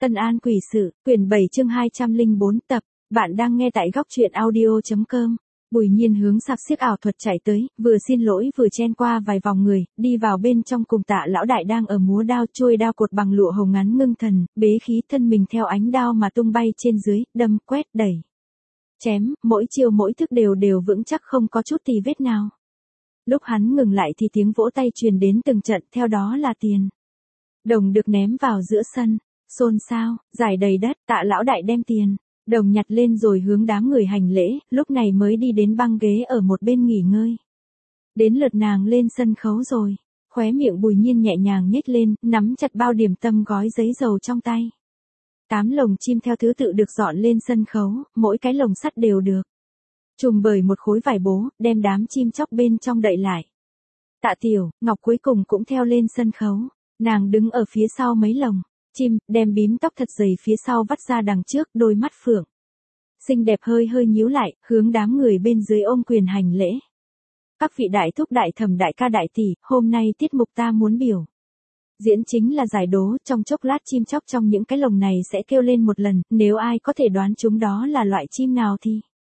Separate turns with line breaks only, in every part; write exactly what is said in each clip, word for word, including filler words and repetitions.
Tân An quỷ sự, quyển bảy chương hai trăm lẻ bốn tập, bạn đang nghe tại góc truyện audio.com. Bùi Nhiên hướng sặc xiếc ảo thuật chạy tới, vừa xin lỗi vừa chen qua vài vòng người, đi vào bên trong cùng Tạ lão đại đang ở múa đao, trôi đao cột bằng lụa hồng ngắn ngưng thần, bế khí thân mình theo ánh đao mà tung bay trên dưới, đâm, quét, đẩy, chém, mỗi chiêu mỗi thức đều đều vững chắc không có chút tì vết nào. Lúc hắn ngừng lại thì tiếng vỗ tay truyền đến từng trận, theo đó là tiền đồng được ném vào giữa sân, xôn xao, giải đầy đất. Tạ lão đại đem tiền đồng nhặt lên rồi hướng đám người hành lễ, lúc này mới đi đến băng ghế ở một bên nghỉ ngơi. Đến lượt nàng lên sân khấu rồi, khóe miệng Bùi Nhiên nhẹ nhàng nhếch lên, nắm chặt bao điểm tâm gói giấy dầu trong tay. Tám lồng chim theo thứ tự được dọn lên sân khấu, mỗi cái lồng sắt đều được trùm bởi một khối vải bố, đem đám chim chóc bên trong đậy lại. Tạ Tiểu Ngọc cuối cùng cũng theo lên sân khấu, nàng đứng ở phía sau mấy lồng chim, đem bím tóc thật dày phía sau vắt ra đằng trước, đôi mắt phượng xinh đẹp hơi hơi nhíu lại, hướng đám người bên dưới ôm quyền hành lễ. Các vị đại thúc đại thẩm đại ca đại tỷ, hôm nay tiết mục ta muốn biểu diễn chính là giải đố, trong chốc lát chim chóc trong những cái lồng này sẽ kêu lên một lần, nếu ai có thể đoán chúng đó là loại chim nào thì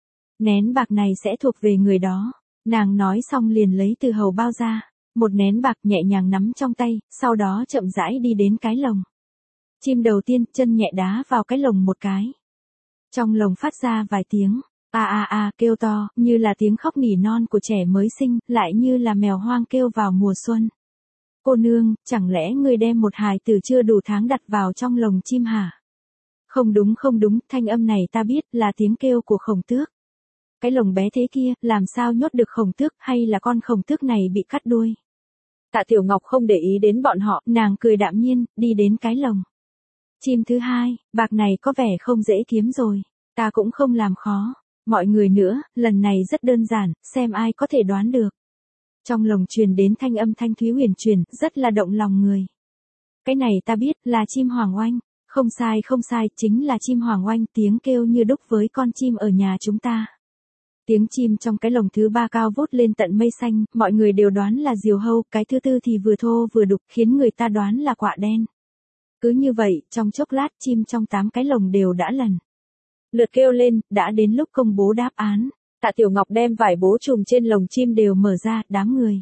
nén bạc này sẽ thuộc về người đó. Nàng nói xong liền lấy từ hầu bao ra một nén bạc, nhẹ nhàng nắm trong tay, sau đó chậm rãi đi đến cái lồng chim đầu tiên, chân nhẹ đá vào cái lồng một cái. Trong lồng phát ra vài tiếng a a a kêu to, như là tiếng khóc nỉ non của trẻ mới sinh, lại như là mèo hoang kêu vào mùa xuân. Cô nương, chẳng lẽ ngươi đem một hài tử chưa đủ tháng đặt vào trong lồng chim hả? Không đúng không đúng, thanh âm này ta biết là tiếng kêu của Khổng Tước. Cái lồng bé thế kia, làm sao nhốt được Khổng Tước, hay là con Khổng Tước này bị cắt đuôi? Tạ Tiểu Ngọc không để ý đến bọn họ, nàng cười đạm nhiên, đi đến cái lồng chim thứ hai. Bạc này có vẻ không dễ kiếm rồi, ta cũng không làm khó mọi người nữa, lần này rất đơn giản, xem ai có thể đoán được. Trong lồng truyền đến thanh âm thanh thúy huyền truyền, rất là động lòng người. Cái này ta biết, là chim hoàng oanh. Không sai không sai, chính là chim hoàng oanh, tiếng kêu như đúc với con chim ở nhà chúng ta. Tiếng chim trong cái lồng thứ ba cao vút lên tận mây xanh, mọi người đều đoán là diều hâu, cái thứ tư thì vừa thô vừa đục, khiến người ta đoán là quạ đen. Cứ như vậy, trong chốc lát chim trong tám cái lồng đều đã lần lượt kêu lên, đã đến lúc công bố đáp án. Tạ Tiểu Ngọc đem vải bố trùm trên lồng chim đều mở ra, đám người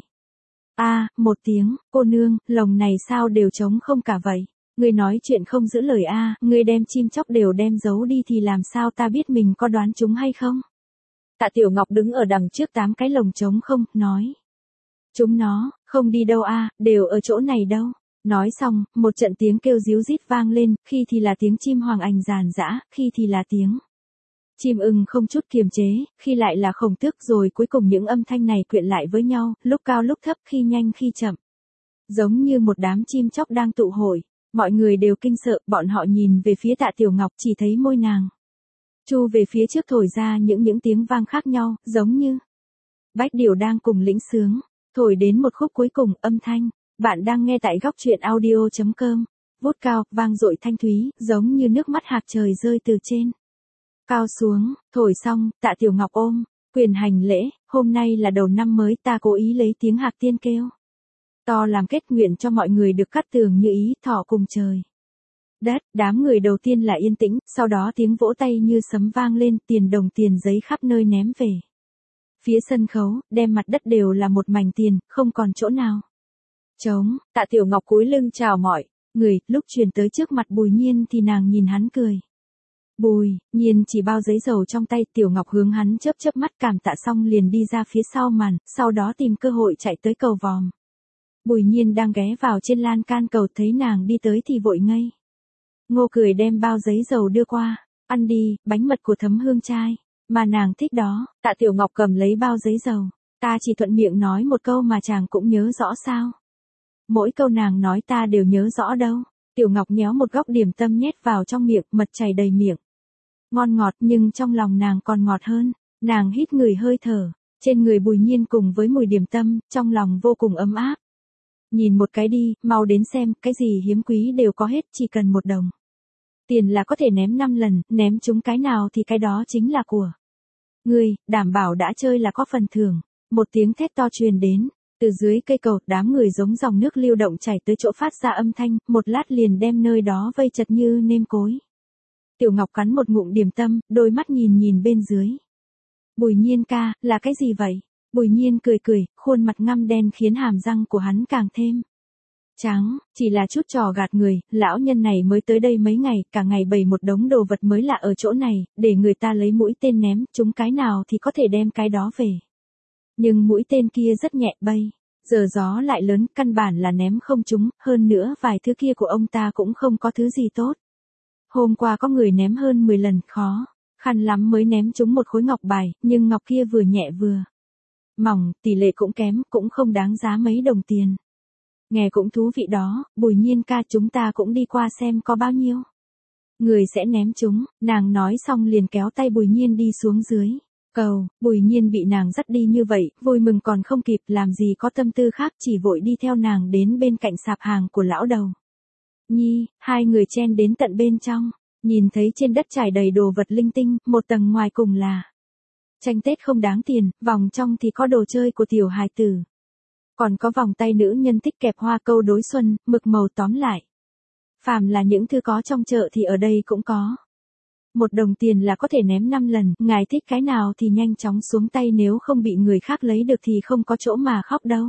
a à, một tiếng, cô nương, lồng này sao đều trống không cả vậy? Ngươi nói chuyện không giữ lời a, à, ngươi đem chim chóc đều đem giấu đi thì làm sao ta biết mình có đoán chúng hay không? Tạ Tiểu Ngọc đứng ở đằng trước tám cái lồng trống không, nói. Chúng nó, không đi đâu a, à, đều ở chỗ này đâu. Nói xong, một trận tiếng kêu ríu rít vang lên, khi thì là tiếng chim hoàng ảnh ràn rã, khi thì là tiếng chim ưng không chút kiềm chế, khi lại là Khổng Tước, rồi cuối cùng những âm thanh này quyện lại với nhau, lúc cao lúc thấp, khi nhanh khi chậm. Giống như một đám chim chóc đang tụ hội, mọi người đều kinh sợ, bọn họ nhìn về phía Tạ Tiểu Ngọc, chỉ thấy môi nàng chu về phía trước thổi ra những những tiếng vang khác nhau, giống như bách điểu đang cùng lĩnh sướng, thổi đến một khúc cuối cùng, âm thanh. Bạn đang nghe tại góc truyện audio.com, vút cao, vang dội thanh thúy, giống như nước mắt hạt trời rơi từ trên cao xuống. Thổi xong, Tạ Tiểu Ngọc ôm quyền hành lễ, hôm nay là đầu năm mới, ta cố ý lấy tiếng hạc tiên kêu to làm kết nguyện cho mọi người được cắt tường như ý, thọ cùng trời đất. Đám người đầu tiên là yên tĩnh, sau đó tiếng vỗ tay như sấm vang lên, tiền đồng tiền giấy khắp nơi ném về phía sân khấu, đem mặt đất đều là một mảnh tiền, không còn chỗ nào trống. Tạ Tiểu Ngọc cúi lưng chào mọi người, lúc truyền tới trước mặt Bùi Nhiên thì nàng nhìn hắn cười. Bùi Nhiên chỉ bao giấy dầu trong tay, Tiểu Ngọc hướng hắn chớp chớp mắt cảm tạ xong liền đi ra phía sau màn, sau đó tìm cơ hội chạy tới cầu vòm. Bùi Nhiên đang ghé vào trên lan can cầu, thấy nàng đi tới thì vội ngây ngô cười đem bao giấy dầu đưa qua. Ăn đi, bánh mật của Thấm Hương trai mà nàng thích đó. Tạ Tiểu Ngọc cầm lấy bao giấy dầu, ta chỉ thuận miệng nói một câu mà chàng cũng nhớ rõ sao? Mỗi câu nàng nói ta đều nhớ rõ đâu. Tiểu Ngọc nhéo một góc điểm tâm nhét vào trong miệng, mật chảy đầy miệng. Ngon ngọt, nhưng trong lòng nàng còn ngọt hơn. Nàng hít người hơi thở trên người Bùi Nhiên cùng với mùi điểm tâm, trong lòng vô cùng ấm áp. Nhìn một cái đi, mau đến xem, cái gì hiếm quý đều có hết, chỉ cần một đồng tiền là có thể ném năm lần, ném chúng cái nào thì cái đó chính là của ngươi, đảm bảo đã chơi là có phần thưởng. Một tiếng thét to truyền đến, Từ dưới cây cầu, đám người giống dòng nước lưu động chảy tới chỗ phát ra âm thanh, một lát liền đem nơi đó vây chật như nêm cối. Tiểu Ngọc cắn một ngụm điểm tâm, đôi mắt nhìn nhìn bên dưới. Bùi Nhiên ca, là cái gì vậy? Bùi Nhiên cười cười, khuôn mặt ngăm đen khiến hàm răng của hắn càng thêm trắng, chỉ là chút trò gạt người, lão nhân này mới tới đây mấy ngày, cả ngày bày một đống đồ vật mới lạ ở chỗ này, để người ta lấy mũi tên ném, chúng cái nào thì có thể đem cái đó về. Nhưng mũi tên kia rất nhẹ bay, giờ gió lại lớn, căn bản là ném không trúng, hơn nữa vài thứ kia của ông ta cũng không có thứ gì tốt. Hôm qua có người ném hơn mười lần, khó khăn lắm mới ném trúng một khối ngọc bài, nhưng ngọc kia vừa nhẹ vừa mỏng, tỷ lệ cũng kém, cũng không đáng giá mấy đồng tiền. Nghe cũng thú vị đó, Bùi Nhiên ca, chúng ta cũng đi qua xem có bao nhiêu người sẽ ném chúng. Nàng nói xong liền kéo tay Bùi Nhiên đi xuống dưới cầu. Bùi Nhiên bị nàng dắt đi như vậy, vui mừng còn không kịp, làm gì có tâm tư khác, chỉ vội đi theo nàng đến bên cạnh sạp hàng của lão đầu Nhi. Hai người chen đến tận bên trong, nhìn thấy trên đất trải đầy đồ vật linh tinh, một tầng ngoài cùng là tranh Tết không đáng tiền, vòng trong thì có đồ chơi của tiểu hài tử. Còn có vòng tay nữ nhân thích kẹp hoa câu đối xuân, mực màu, tóm lại. Phàm là những thứ có trong chợ thì ở đây cũng có. Một đồng tiền là có thể ném năm lần, ngài thích cái nào thì nhanh chóng xuống tay, nếu không bị người khác lấy được thì không có chỗ mà khóc đâu.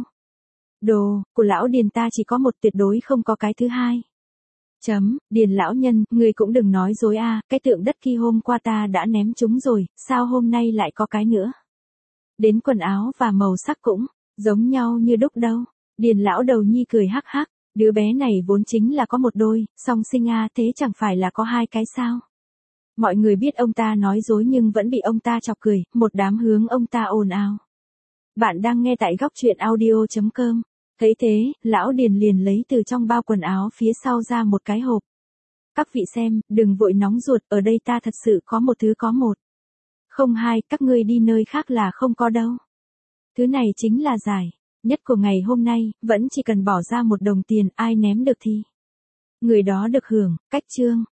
Đồ của lão Điền ta chỉ có một, tuyệt đối không có cái thứ hai. Chấm, Điền lão nhân, ngươi cũng đừng nói dối a, cái tượng đất kia hôm qua ta đã ném chúng rồi, sao hôm nay lại có cái nữa? Đến quần áo và màu sắc cũng giống nhau như đúc đâu. Điền lão đầu Nhi cười hắc hắc, đứa bé này vốn chính là có một đôi, song sinh a, thế chẳng phải là có hai cái sao? Mọi người biết ông ta nói dối nhưng vẫn bị ông ta chọc cười, một đám hướng ông ta ồn ào. Bạn đang nghe tại góc truyện audio chấm com. Thấy thế, lão Điền liền lấy từ trong bao quần áo phía sau ra một cái hộp. Các vị xem, đừng vội nóng ruột, ở đây ta thật sự có một thứ có một. Không hai, các ngươi đi nơi khác là không có đâu. Thứ này chính là giải nhất của ngày hôm nay, vẫn chỉ cần bỏ ra một đồng tiền, ai ném được thì người đó được hưởng. Cách chương